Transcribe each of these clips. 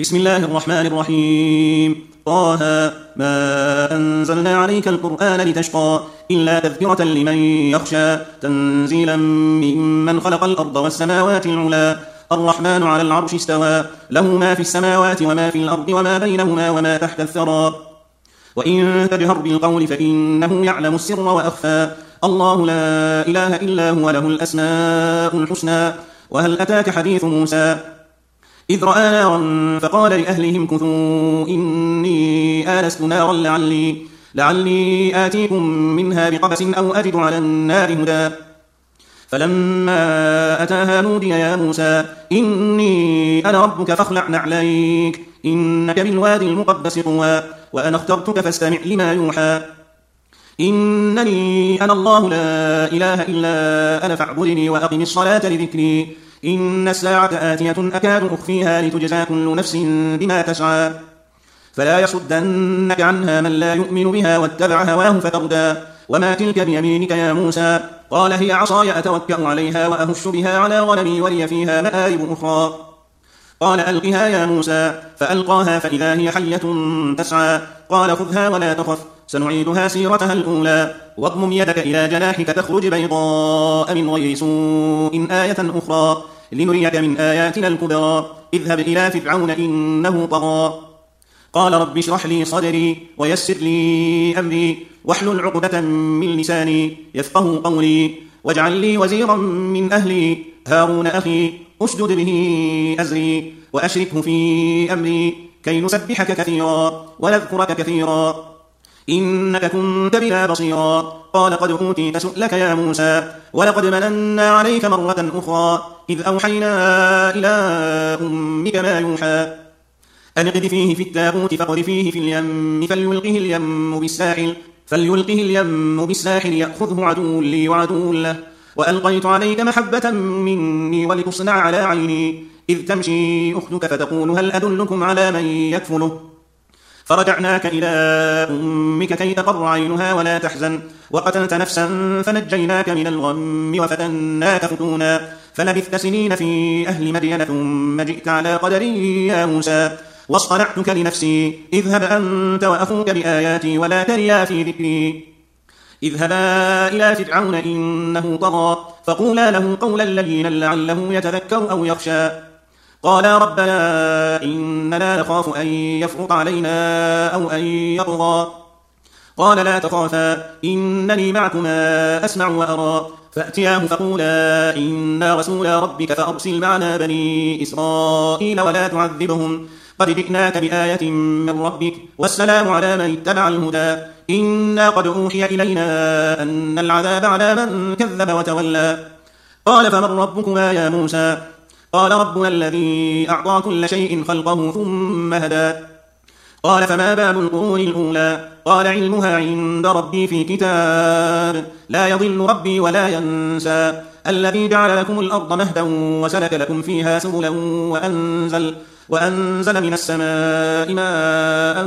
بسم الله الرحمن الرحيم. طه ما أنزلنا عليك القرآن لتشقى إلا تذكرة لمن يخشى تنزيلا ممن خلق الأرض والسماوات العلى الرحمن على العرش استوى له ما في السماوات وما في الأرض وما بينهما وما تحت الثرى وإن تجهر بالقول فإنه يعلم السر وأخفى الله لا إله إلا هو له الأسماء الحسنى. وهل أتاك حديث موسى إذ رأى نارا فقال لأهلهم كثوا إني آنست نارا لعلي آتيكم منها بقبس أو أجد على النار هدى فلما أتاها نودي يا موسى إني أنا ربك فاخلع نعليك إنك بالوادي المقدس طوى وأنا اخترتك فاستمع لما يوحى إنني أنا الله لا إله إلا أنا فاعبدني وأقم الصلاة لذكري إن الساعة آتية أكاد أخفيها لتجزى كل نفس بما تسعى فلا يصدنك عنها من لا يؤمن بها واتبع هواه فتردى وما تلك بيمينك يا موسى قال هي عصاي أتوكأ عليها وأهش بها على غنمي ولي فيها مآرب أخرى قال ألقها يا موسى فألقاها فإذا هي حية تسعى قال خذها ولا تخف سنعيدها سيرتها الأولى واضمم يدك إلى جناحك تخرج بيضاء من غير سوء آية أخرى لنريك من آياتنا الكبرى اذهب إلى فرعون إنه طغى قال رب اشرح لي صدري ويسر لي أمري واحلل عقدة من لساني يفقه قولي واجعل لي وزيرا من أهلي هارون أخي أشدد به أزري وأشركه في أمري كي نسبحك كثيرا ونذكرك كثيرا إنك كنت بنا بصيرا قال قد أوتيت سؤلك يا موسى ولقد مننا عليك مرة أخرى إذ أوحينا إلى أمك ما يوحى أن اقذفيه في التابوت فاقذفيه في اليم فليلقه اليم بالساحل يأخذه عدو لي وعدو له وألقيت عليك محبة مني ولتصنع على عيني إذ تمشي أختك فتقول هل أدلكم على من يكفله فرجعناك إلى أمك كي تقر عينها ولا تحزن وقتلت نفسا فنجيناك من الغم وفتناك فتونا فلبثت سنين في أهل مدين ثم جئت على قدر يا موسى واصطنعتك لنفسي اذهب أنت وأخوك بآياتي ولا تريا في ذكري اذهبا إلى فرعون إنه طغى فقولا له قولا لينا لعله يتذكر أو يخشى قالا ربنا إننا نخاف أن يفرط علينا أو أن يطغى قال لا تخافا إنني معكما أسمع وأرى فأتياه فقولا إنا رسولا ربك فأرسل معنا بني إسرائيل ولا تعذبهم قد جئناك بآية من ربك والسلام على من اتبع الهدى إنا قد أوحي إلينا أن العذاب على من كذب وتولى قال فمن ربكما يا موسى قال ربنا الذي أعطى كل شيء خلقه ثم هدى قال فما بال القرون الأولى قال علمها عند ربي في كتاب لا يضل ربي ولا ينسى الذي جعل لكم الأرض مهدا وسلك لكم فيها سبلا وأنزل من السماء ماء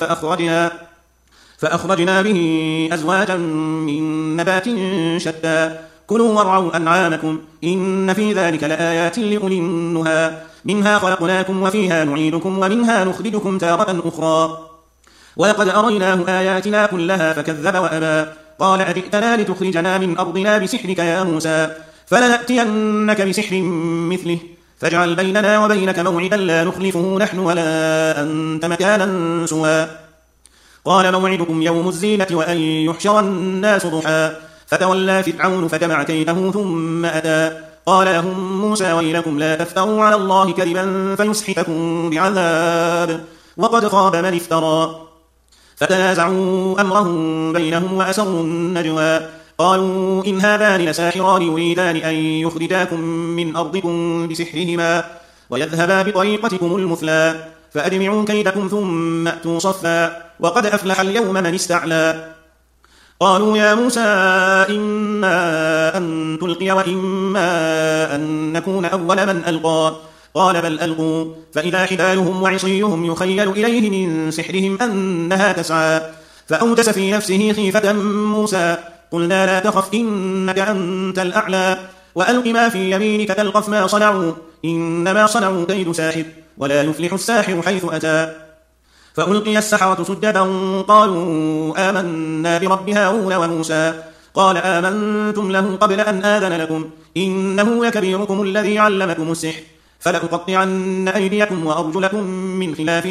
فأخرجنا به أزواجا من نبات شتى كلوا وارعوا أنعامكم إن في ذلك لآيات لأولي النهى منها خلقناكم وفيها نعيدكم ومنها نخرجكم تارة أخرى ولقد أريناه آياتنا كلها فكذب وأبى قال أجئتنا لتخرجنا من أرضنا بسحرك يا موسى فلنأتينك بسحر مثله فاجعل بيننا وبينك موعدا لا نخلفه نحن ولا أنت مكانا سوى قال موعدكم يوم الزينة وأن يحشر الناس ضحى فتولى فرعون فجمع كيده ثم أتى قال لهم موسى ويلكم لا تفتروا على الله كذبا فيسحتكم بعذاب وقد خاب من افترى فتنازعوا أمرهم بينهم وأسروا النجوى قالوا إن هذان لساحران يريدان أن يخرجاكم من أرضكم بسحرهما ويذهبا بطريقتكم المثلى فأجمعوا كيدكم ثم أتوا صفا وقد أفلح اليوم من استعلى قالوا يا موسى إما أن تلقي وإما أن نكون أول من ألقى قال بل ألقوا فإذا حبالهم وعصيهم يخيل إليه من سحرهم أنها تسعى فأوجس في نفسه خيفة موسى قلنا لا تخف إنك أنت الأعلى وألق ما في يمينك تلقف ما صنعوا إنما صنعوا كيد ساحر ولا يفلح الساحر حيث أتى. فألقي السحرة سجدا قالوا آمنا برب هارون وموسى. قال آمنتم له قبل أن آذن لكم إنه لكبيركم الذي علمكم السحر فلأقطعن أيديكم وأرجلكم من خلاف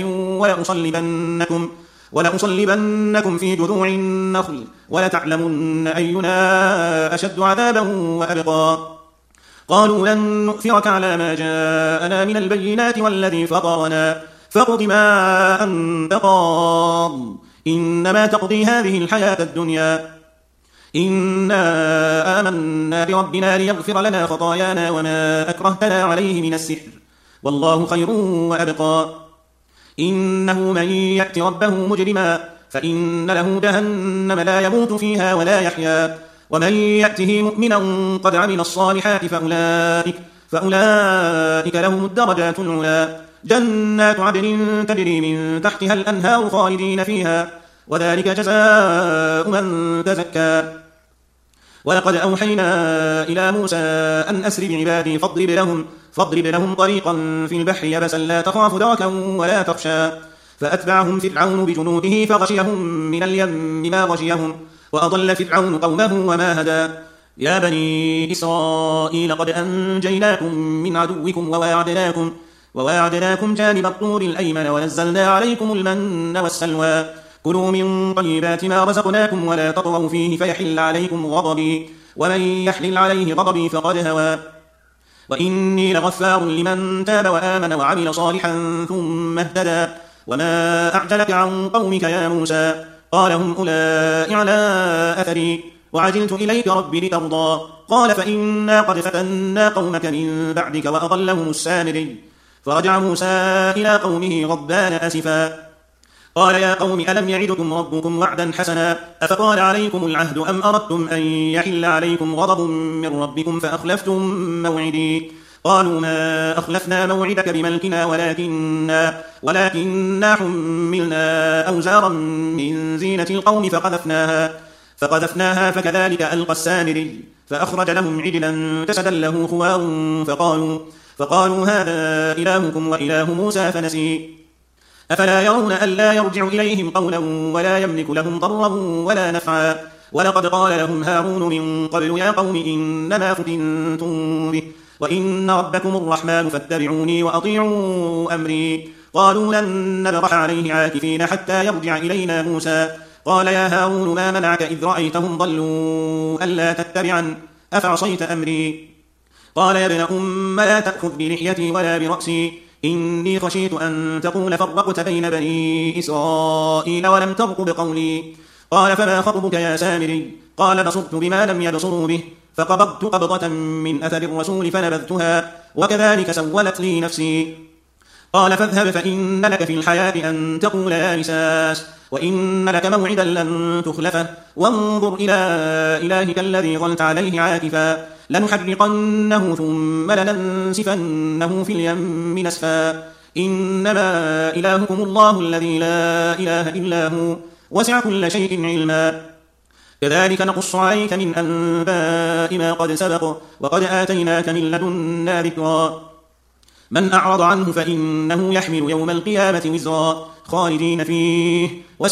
ولأصلبنكم في جذوع النخل ولتعلمن أينا أشد عذابا وأبقى. قالوا لن نؤثرك على ما جاءنا من البينات والذي فطرنا فاقض ما أنت قاض إنما تقضي هذه الحياة الدنيا إنا آمنا بربنا ليغفر لنا خطايانا وما أكرهتنا عليه من السحر والله خير وأبقى. إنه من يأت ربه مجرما فإن له جهنم لا يموت فيها ولا يحيا ومن يأته مؤمنا قد عمل الصالحات فأولئك لهم الدرجات العلى جنات عدن تجري من تحتها الأنهار خالدين فيها وذلك جزاء من تزكى. ولقد أوحينا إلى موسى أن أسر بعبادي فاضرب لهم طريقا في البحر يبسا لا تخاف دركا ولا تخشى. فأتبعهم فرعون بجنوده فغشيهم من اليم ما غشيهم وأضل فرعون قومه وما هدى. يا بني إسرائيل قد أنجيناكم من عدوكم وواعدناكم جانب الطور الأيمن ونزلنا عليكم المن والسلوى كلوا من طيبات ما رزقناكم ولا تطغوا فيه فيحل عليكم غضبي ومن يحلل عليه غضبي فقد هوى. وإني لغفار لمن تاب وآمن وعمل صالحا ثم اهتدى. وما أعجلك عن قومك يا موسى قال هم أولئك على أثري وعجلت إليك رب لترضى. قال فإنا قد فتنا قومك من بعدك وأضلهم السامري. فرجع موسى إلى قومه غضبان أسفا قال يا قوم ألم يعدكم ربكم وعدا حسنا أفطال عليكم العهد أم أردتم أن يحل عليكم غضب من ربكم فأخلفتم موعدي. قالوا ما أخلفنا موعدك بملكنا ولكننا حملنا أوزارا من زينة القوم فقذفناها فكذلك ألقى السامري فأخرج لهم عجلا جسدا له خوار فقالوا هذا إلهكم وإله موسى فنسي. أفلا يرون ألا يرجع إليهم قولا ولا يملك لهم ضرا ولا نفعا. ولقد قال لهم هارون من قبل يا قوم إنما فتنتم به وإن ربكم الرحمن فاتبعوني وأطيعوا أمري. قالوا لن نبرح عليه عاكفين حتى يرجع إلينا موسى. قال يا هارون ما منعك إذ رأيتهم ضلوا ألا تتبعن أفعصيت أمري. قال يا ابن أم لا تأخذ بلحيتي ولا برأسي إني خشيت أن تقول فرقت بين بني إسرائيل ولم ترقب قولي. قال فما خطبك يا سامري قال بصرت بما لم يبصروا به فقبضت قبضة من أثر الرسول فنبذتها وكذلك سولت لي نفسي. قال فاذهب فإن لك في الحياة أن تقول يا مساس وإن لك موعدا لن تخلفه وانظر إلى إلهك الذي ظلت عليه عاكفا لنحرقنه ثم لننسفنه في اليم نسفا. إنما إلهكم الله الذي لا إله إلا هو وسع كل شيء علما. كذلك نقص عليك من أنباء ما قد سبق وقد آتيناك من لدنا ذكرا. من أعرض عنه فإنه يحمل يوم القيامة وزرا خالدين فيه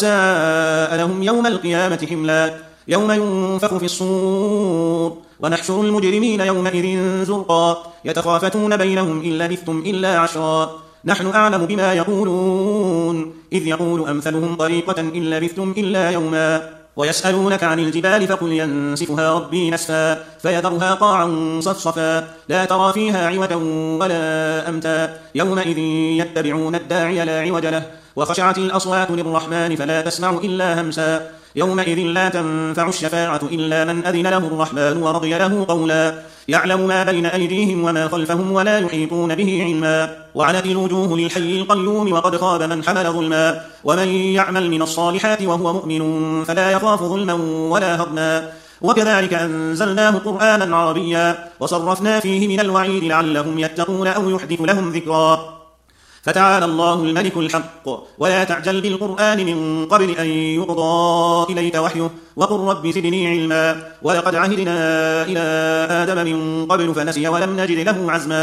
وساء لهم يوم القيامة حملا. يوم ينفخ في الصور ونحشر المجرمين يومئذ زرقا يتخافتون بينهم إن لبثتم إلا عشرا نحن أعلم بما يقولون إذ يقول أمثلهم طريقة إن لبثتم إلا يوما. ويسألونك عن الجبال فقل ينسفها ربي نسفا فيذرها قاعا صفصفا لا ترى فيها عوجا ولا أمتا يومئذ يتبعون الداعي لا عوج له وخشعت الأصوات للرحمن فلا تسمع إلا همسا. يومئذ لا تنفع الشفاعة إلا من أذن له الرحمن ورضي له قولا. يعلم ما بين أيديهم وما خلفهم ولا يحيطون به علما. وعنت الوجوه للحي القيوم وقد خاب من حمل ظلما. ومن يعمل من الصالحات وهو مؤمن فلا يخاف ظلما ولا هضما. وكذلك أنزلناه قرآنا عربيا وصرفنا فيه من الوعيد لعلهم يتقون أو يحدث لهم ذكرا. فتعالى الله الملك الحق ولا تعجل بالقرآن من قبل أن يقضى إليك وحيه وقل رب زدني علما. ولقد عهدنا إلى آدم من قبل فنسي ولم نجد له عزما.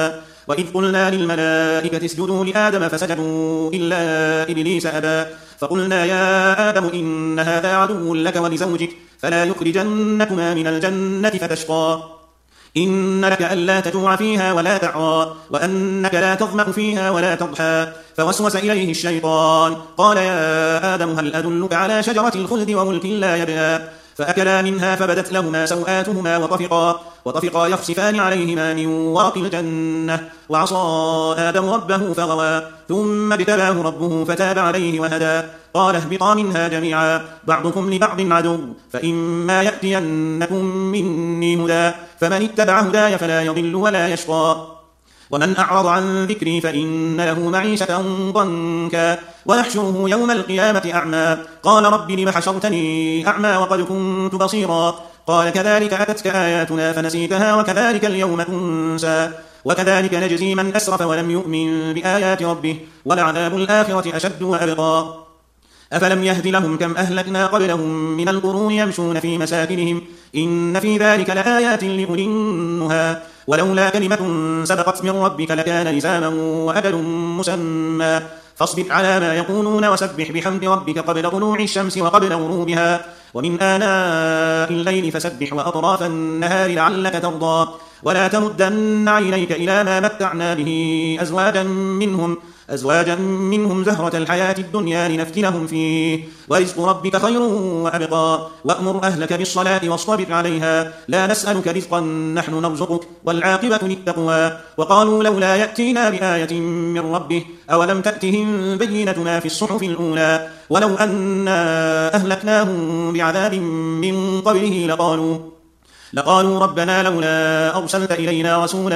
وإذ قلنا للملائكة اسجدوا لآدم فسجدوا إلا إبليس أبى فقلنا يا آدم إن هذا عدو لك ولزوجك فلا يخرجنكما من الجنة فتشقى إن لك ألا تجوع فيها ولا تعرى وأنك لا تظمأ فيها ولا تضحى فوسوس إليه الشيطان قال يا آدم هل أدلك على شجرة الخلد وملك لا يبلى فأكلا منها فبدت لهما سوآتهما وطفقا يخصفان عليهما من ورق الجنة وعصى آدم ربه فغوى ثم اجتباه ربه فتاب عليه وهدى قال اهبطا منها جميعا بعضكم لبعض عدو فإما يأتينكم مني هدى فمن اتبع هداي فلا يضل ولا يشقى ومن أعرض عن ذكري فإن له معيشة ضنكا ونحشره يوم القيامة أعمى قال رب لم حشرتني أعمى وقد كنت بصيرا قال كذلك أتتك آياتنا فنسيتها وكذلك اليوم تنسى وكذلك نجزي من أسرف ولم يؤمن بآيات ربه ولعذاب الآخرة أشد وأبقى أفلم يهد لهم كم أهلكنا قبلهم من القرون يمشون في مساكنهم إن في ذلك لآيات لأولي النهى ولولا كلمة سبقت من ربك لكان لزاما وأجل مسمى فاصبر على ما يقولون وسبح بحمد ربك قبل طلوع الشمس وقبل غروبها ومن آناء الليل فسبح وأطراف النهار لعلك ترضى ولا تمدن عينيك إلى ما متعنا به أزواجا منهم زهرة الحياة الدنيا لنفتنهم فيه ورزق ربك خير وأبقى وأمر أهلك بالصلاة واصطبر عليها لا نسألك رزقا نحن نرزقك والعاقبة للتقوى وقالوا لولا يأتينا بآية من ربه أولم تأتهم بينة ما في الصحف الأولى ولو أنا أهلكناهم بعذاب من قبله لقالوا ربنا لولا أرسلت إلينا رسولا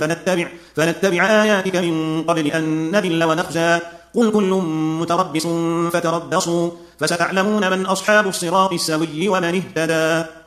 فنتبع آياتك من قبل أن نذل ونخزى قل كل متربص فتربصوا فستعلمون من أصحاب الصراط السوي ومن اهتدى.